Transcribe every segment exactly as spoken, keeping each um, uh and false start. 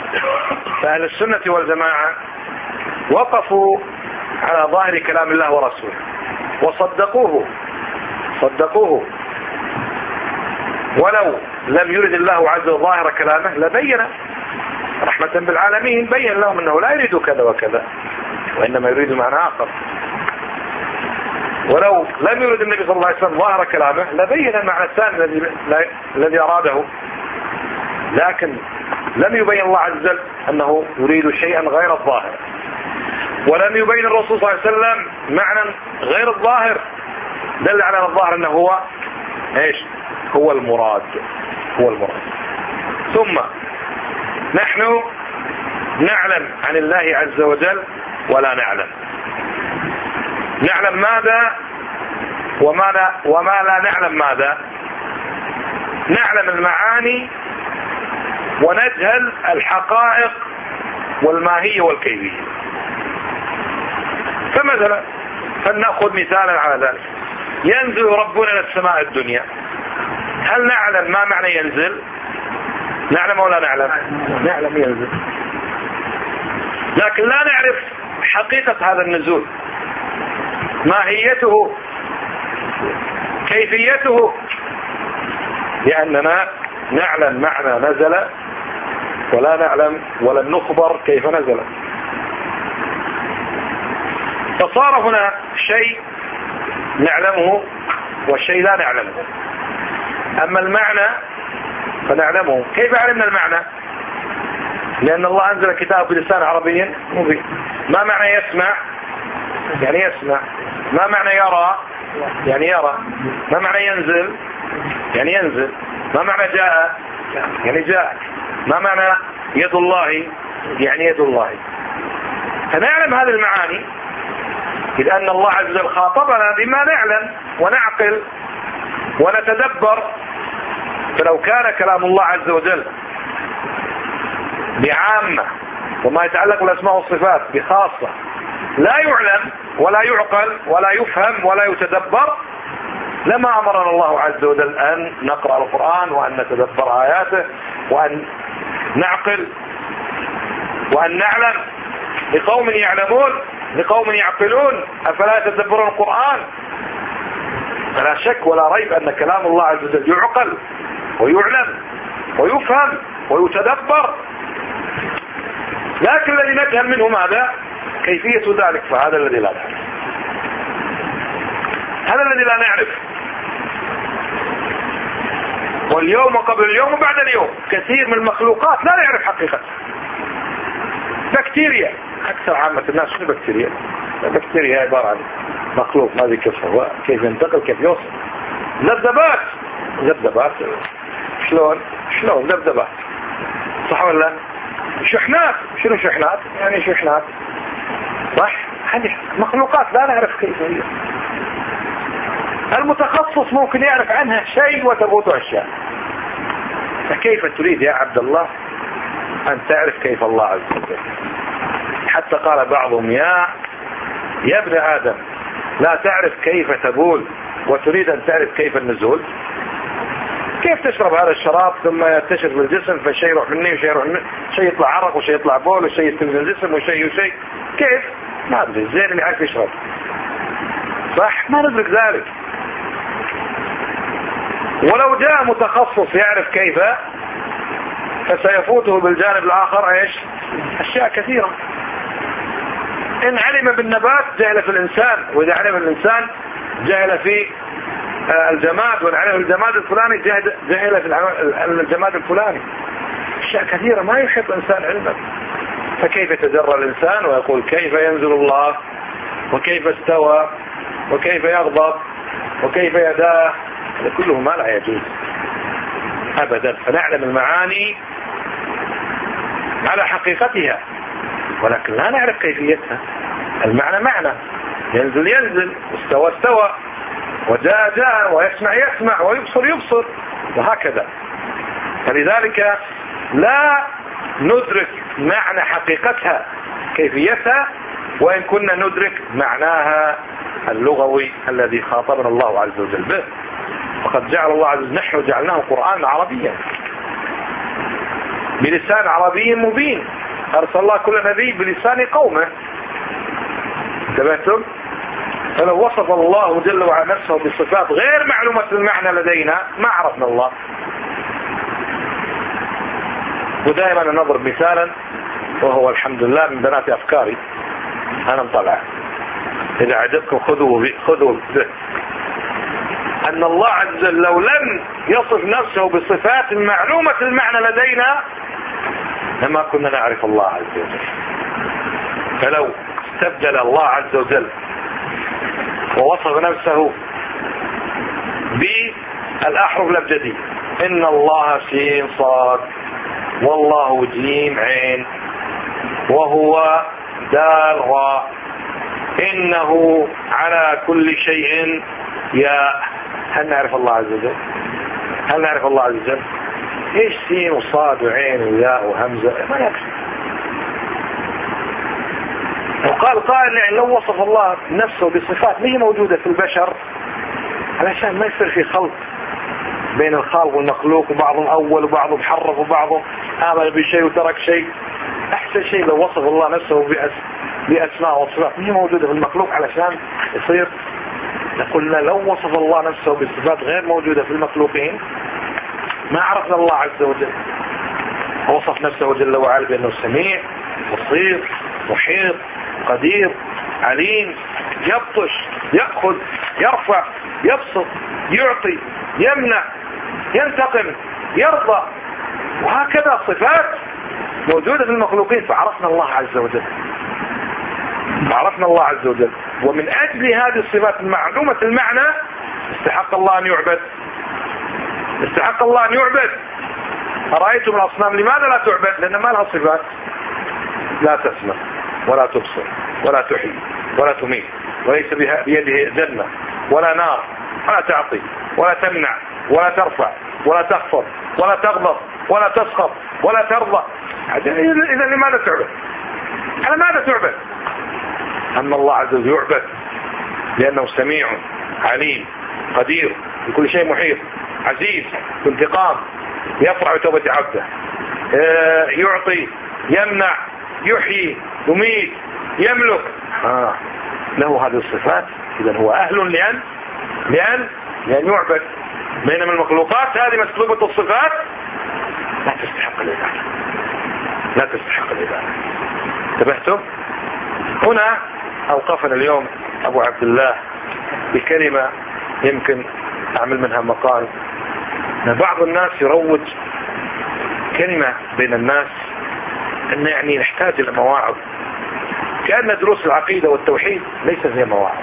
فأهل السنة والجماعة وقفوا على ظاهر كلام الله ورسوله وصدقوه صدقوه ولو لم يرد الله عز وجل ظاهر كلامه لبين رحمة بالعالمين، بين لهم أنه لا يريد كذا وكذا وإنما يريد معنى آخر. ولو لم يرد النبي صلى الله عليه وسلم ظاهر كلامه لبين المعنى الثاني الذي الذي أراده، لكن لم يبين الله عز وجل أنه يريد شيئا غير الظاهر، ولم يبين الرسول صلى الله عليه وسلم معنى غير الظاهر دل على الظاهر أنه هو إيش؟ هو المراد هو المراد. ثم نحن نعلم عن الله عز وجل ولا نعلم، نعلم ماذا وما لا, وما لا نعلم ماذا. نعلم المعاني ونجهل الحقائق والماهية والكيفية. فمثلا فلنأخذ مثالا على ذلك، ينزل ربنا إلى السماء الدنيا، هل نعلم ما معنى ينزل؟ نعلم ولا نعلم؟ نعلم ينزل، لكن لا نعرف حقيقة هذا النزول، ماهيته، كيفيته، لأننا نعلم معنى نزل ولا نعلم ولن نخبر كيف نزل. فصار هنا شيء نعلمه والشيء لا نعلمه. أما المعنى فنعلمه. كيف علمنا المعنى؟ لأن الله أنزل كتاب بلسان عربي مبين. ما معنى يسمع؟ يعني يسمع. ما معنى يرى؟ يعني يرى. ما معنى ينزل؟ يعني ينزل. ما معنى جاء؟ يعني جاء. ما معنى يد الله؟ يعني يد الله. فنعلم هذه المعاني إذ أن الله عز وجل خاطبنا بما نعلم ونعقل ونتدبر. فلو كان كلام الله عز وجل بعامة وما يتعلق بالأسماء والصفات بخاصة لا يعلم ولا يعقل ولا يفهم ولا يتدبر لما أمرنا الله عز وجل أن نقرأ القرآن وأن نتدبر آياته وأن نعقل وأن نعلم. لقوم يعلمون لقوم يعقلون أفلا يتدبرون القرآن. فلا شك ولا ريب أن كلام الله عز وجل يعقل ويعلم ويفهم ويتدبر، لكن الذي نجهل منه ماذا؟ كيفية ذلك. فهذا الذي لا نعرف، هذا الذي لا نعرف. واليوم قبل اليوم وبعد اليوم كثير من المخلوقات لا نعرف حقيقتها. بكتيريا، أكثر عامة الناس شنو بكتيريا؟ بكتيريا عبارة عن مخلوق ما ذي كيف هو، كيف ينتقل، كيف يوصل. ذبذبات ذبذبات شلون شلون ذبذبات، صح ولا؟ شحنات، شنو شحنات؟ يعني شحنات، صح؟ هذه مخلوقات لا نعرف كيف هي. المتخصص ممكن يعرف عنها شيء وتفوته أشياء. فكيف تريد يا عبد الله أن تعرف كيف الله عز وجل؟ حتى قال بعضهم يا يا ابن آدم لا تعرف كيف تبول وتريد أن تعرف كيف النزول. كيف تشرب هذا الشراب ثم ينتشر في الجسم فشيء يروح مني وشيء يروح مني، شيء يطلع عرق وشيء يطلع بول وشيء يستنزل الجسم وشيء وشيء. كيف؟ ما أدري، زين اللي عارف يشرب، صح؟ ما ندرك ذلك. ولو جاء متخصص يعرف كيف فسيفوته بالجانب الآخر ايش؟ أشياء كثيرة. إن علم بالنبات جهل في الإنسان، وإذا علم الإنسان جهل في الجماد، وإن علم الجماد الفلاني جهل في الجماد الفلاني. أشياء كثيرة ما يحب الإنسان علما. فكيف يتجرى الإنسان ويقول كيف ينزل الله وكيف استوى وكيف يغضب وكيف يداه؟ هذا كله ما لا يجوز أبدا. فنعلم المعاني على حقيقتها ولكن لا نعرف كيفيتها. المعنى معنى، ينزل ينزل، استوى استوى، وجاء جاء، ويسمع يسمع، ويبصر يبصر، وهكذا. فلذلك لا ندرك معنى حقيقتها كيفيتها وإن كنا ندرك معناها اللغوي الذي خاطبنا الله عز وجل به. وقد جعل الله عز وجل نحن جعلناه قرآن عربيا. بلسان عربي مبين. أرسل الله كل نبي بلسان قومه. انتبهتم؟ فلو وصف الله جل وعلا نفسه بصفات غير معلومة المعنى لدينا ما عرفنا الله. ودائما نضرب مثالا، وهو الحمد لله من بنات أفكاري، أنا مطلع إذا عجبكم خذوا خذوا به، أن الله عز وجل لو لم يصف نفسه بصفات معلومة المعنى لدينا لما كنا نعرف الله عز وجل. فلو استبدل الله عز وجل ووصف نفسه بالأحرف الأبجدية، إن الله سين صاد، والله جيم عين، وهو دال راء، إنه على كل شيء ياء، هل نعرف الله عز وجل؟ هل نعرف الله عز وجل؟ ايش سين وصاد وعين وياء وهمزة؟ ما يكفي. وقال قائل يعني لو وصف الله نفسه بصفات ما هي موجودة في البشر علشان ما يصير في خلط بين الخالق والمخلوق، وبعضهم أول وبعضهم حرف وبعضهم آمن بشيء وترك شيء. أحسن شيء لو وصف الله نفسه بأس بأسماء وصفات ما هي موجودة في المخلوق علشان يصير. قلنا لو وصف الله نفسه بصفات غير موجودة في المخلوقين ما عرفنا الله عز وجل. وصف نفسه جل وعلا بأنه سميع بصير محيط قدير عليم، يبطش يأخذ يرفع يبسط يعطي يمنع ينتقم يرضى، وهكذا صفات موجودة في المخلوقين. فعرفنا الله عز وجل، عرفنا الله عز وجل. ومن أجل هذه الصفات المعلومة المعنى استحق الله أن يعبد، استحق الله أن يعبد. أرأيتم الأصنام لماذا لا تعبد؟ لأن ما لها صفات، لا تسمع ولا تبصر ولا تحيي ولا تميت، وليس بيده جنة ولا نار، ولا تعطي ولا تمنع ولا ترفع ولا تخفض ولا تغضب ولا تسخط ولا ترضى. إذا لماذا تعبد؟ على ماذا تعبد؟ أما الله عز وجل يعبد لأنه سميع عليم قدير بكل شيء محيط عزيز بانتقام، يفرح بتوبة عبده، يعطي يمنع يحيي يميت يملك، آه. له هذه الصفات. إذا هو أهل لأن لأن لأن يعبد. بينما المخلوقات هذه مسلوبة الصفات لا تستحق العبادة، لا تستحق العبادة. انتبهتم؟ هنا أوقفنا اليوم أبو عبد الله بكلمة يمكن أعمل منها مقال. بعض الناس يروج كلمة بين الناس أن يعني نحتاج إلى مواعظ، كأن دروس العقيدة والتوحيد ليست هي مواعظ.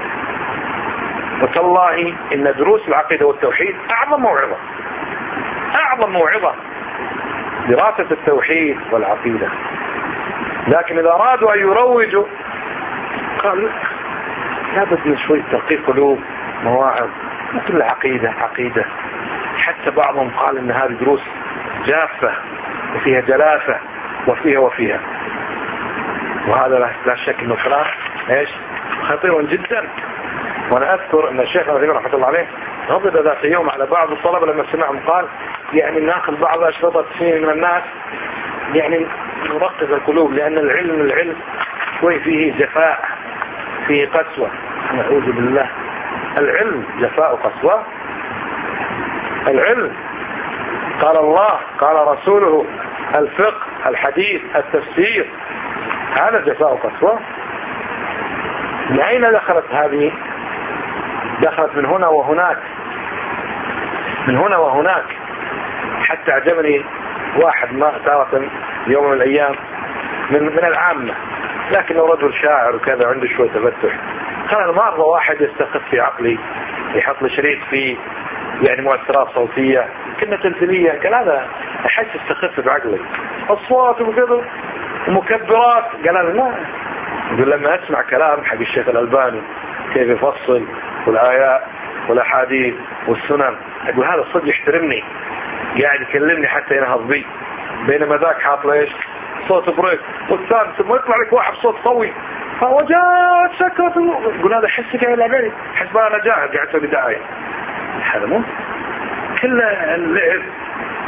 وتالله إن دروس العقيدة والتوحيد أعظم موعظة، أعظم موعظة دراسة التوحيد والعقيدة. لكن إذا أرادوا أن يروجوا قال لابد من شوية تلقيق قلوب، مواعظ، مثل العقيدة عقيدة. حتى بعضهم قال إن هذه دروس جافة وفيها جلافة وفيها وفيها، وهذا لا شك إنه كلام إيش خطير جدا. وأنا أذكر أن الشيخ رحمة الله عليه غضب ذات يوم على بعض الطلبة لما سمعهم قال يعني ناخذ بعض أشرطة سنين من الناس يعني نرقق القلوب، لأن العلم العلم شوي فيه جفاء فيه قسوة. نعوذ بالله، العلم جفاء وقسوة؟ العلم قال الله قال رسوله الفقه الحديث التفسير، هذا جفاء وقسوة؟ من أين دخلت هذه؟ دخلت من هنا وهناك، من هنا وهناك. حتى عجبني واحد ما تارة يوم من الأيام من, من العامة، لكنه رجل شاعر وكذا عنده شوية تفتح، قال أنا ما أرضى واحد يستخف في عقلي يحط لي شريط فيه يعني مؤثرات صوتية كنا تمثيلية، قال هذا أحس استخف بعقلي أصوات وكذا ومكبرات. قال أنا لا، يقول لما أسمع كلام حق الشيخ الألباني كيف يفصل والآيات والأحاديث والسنن، أقول هذا الصدق يحترمني قاعد يكلمني حتى ينهض بي، بينما ذاك حاط ليش صوت بريك والثاني ثم يطلع لك واحد صوت قوي فوجات سكت. يقول هذا حسك يا العبيد حسب أنا جاهد قاعد أسوي دعاية. هذا مو كل اللعب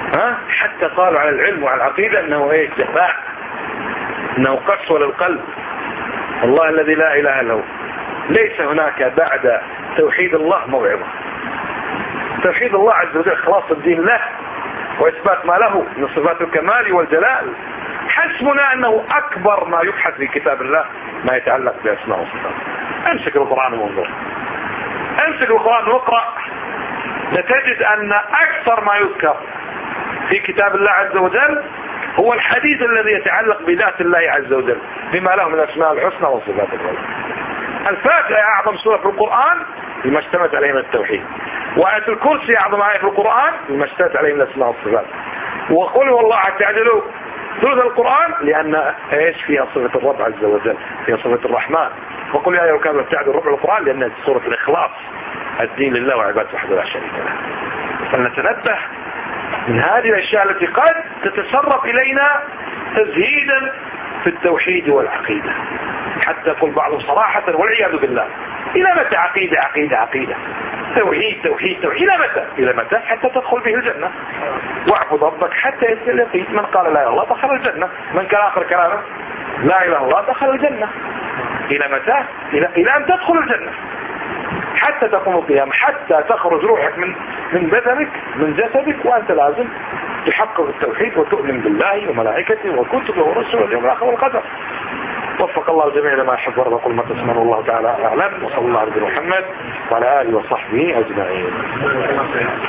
ها حتى قالوا على العلم وعلى العقيدة انه ايه جفاء، انه قسوة للقلب. والله الذي لا اله الا هو ليس هناك بعد توحيد الله موعظة. توحيد الله عز وجل خلاص الدين له واثبات ما له من صفات الكمال والجلال. حسبنا انه اكبر ما يبحث في كتاب الله ما يتعلق باسماء وصفات. امسك القرآن وانظر، امسك القرآن واقرأ، لتجد ان اكثر ما يذكر في كتاب الله عز وجل هو الحديث الذي يتعلق بذات الله عز وجل بما له من الاسماء الحسنى وصفات العلى. الفاتحة اعظم سورة في القرآن بما اشتملت عليه من التوحيد، وآية الكرسي اعظم آية في القرآن بما اشتملت عليه من الاسماء والصفات. وقل والله تعجلوا ثلث القرآن لأن ايش فيها صفة الرب عز وجل، فيها صفة الرحمن. وقل يا أيها الكافرون تعدوا ربع القرآن لأن سورة الإخلاص، الدين لله وعبادته وحده لا شريك له. فلنتنبه من هذه الأشياء التي قد تتسرب إلينا تزهيدا في التوحيد والعقيدة، حتى يقول بعضهم صراحة والعياذ بالله إلى متى عقيدة عقيدة عقيدة توحيد توحيد توحيد إلى متى؟ إلى متى؟ حتى تدخل به الجنة. واعبد ربك حتى يصل اليقين. من قال لا اله الا الله دخل الجنة، من كان آخر كلامه لا اله الا الله دخل الجنة. إلى متى؟ إلى, إلى أن تدخل الجنة، حتى تقوم القيامة، حتى تخرج روحك من من بدنك من جسدك وأنت لازم تحقق التوحيد وتؤمن بالله وملائكته وكتبه ورسله واليوم الآخر والقدر. وفق الله الجميع لما يحب ويرضى. قل ما تسمعون والله تعالى أعلم، وصلى الله على محمد وعلى آله وصحبه أجمعين.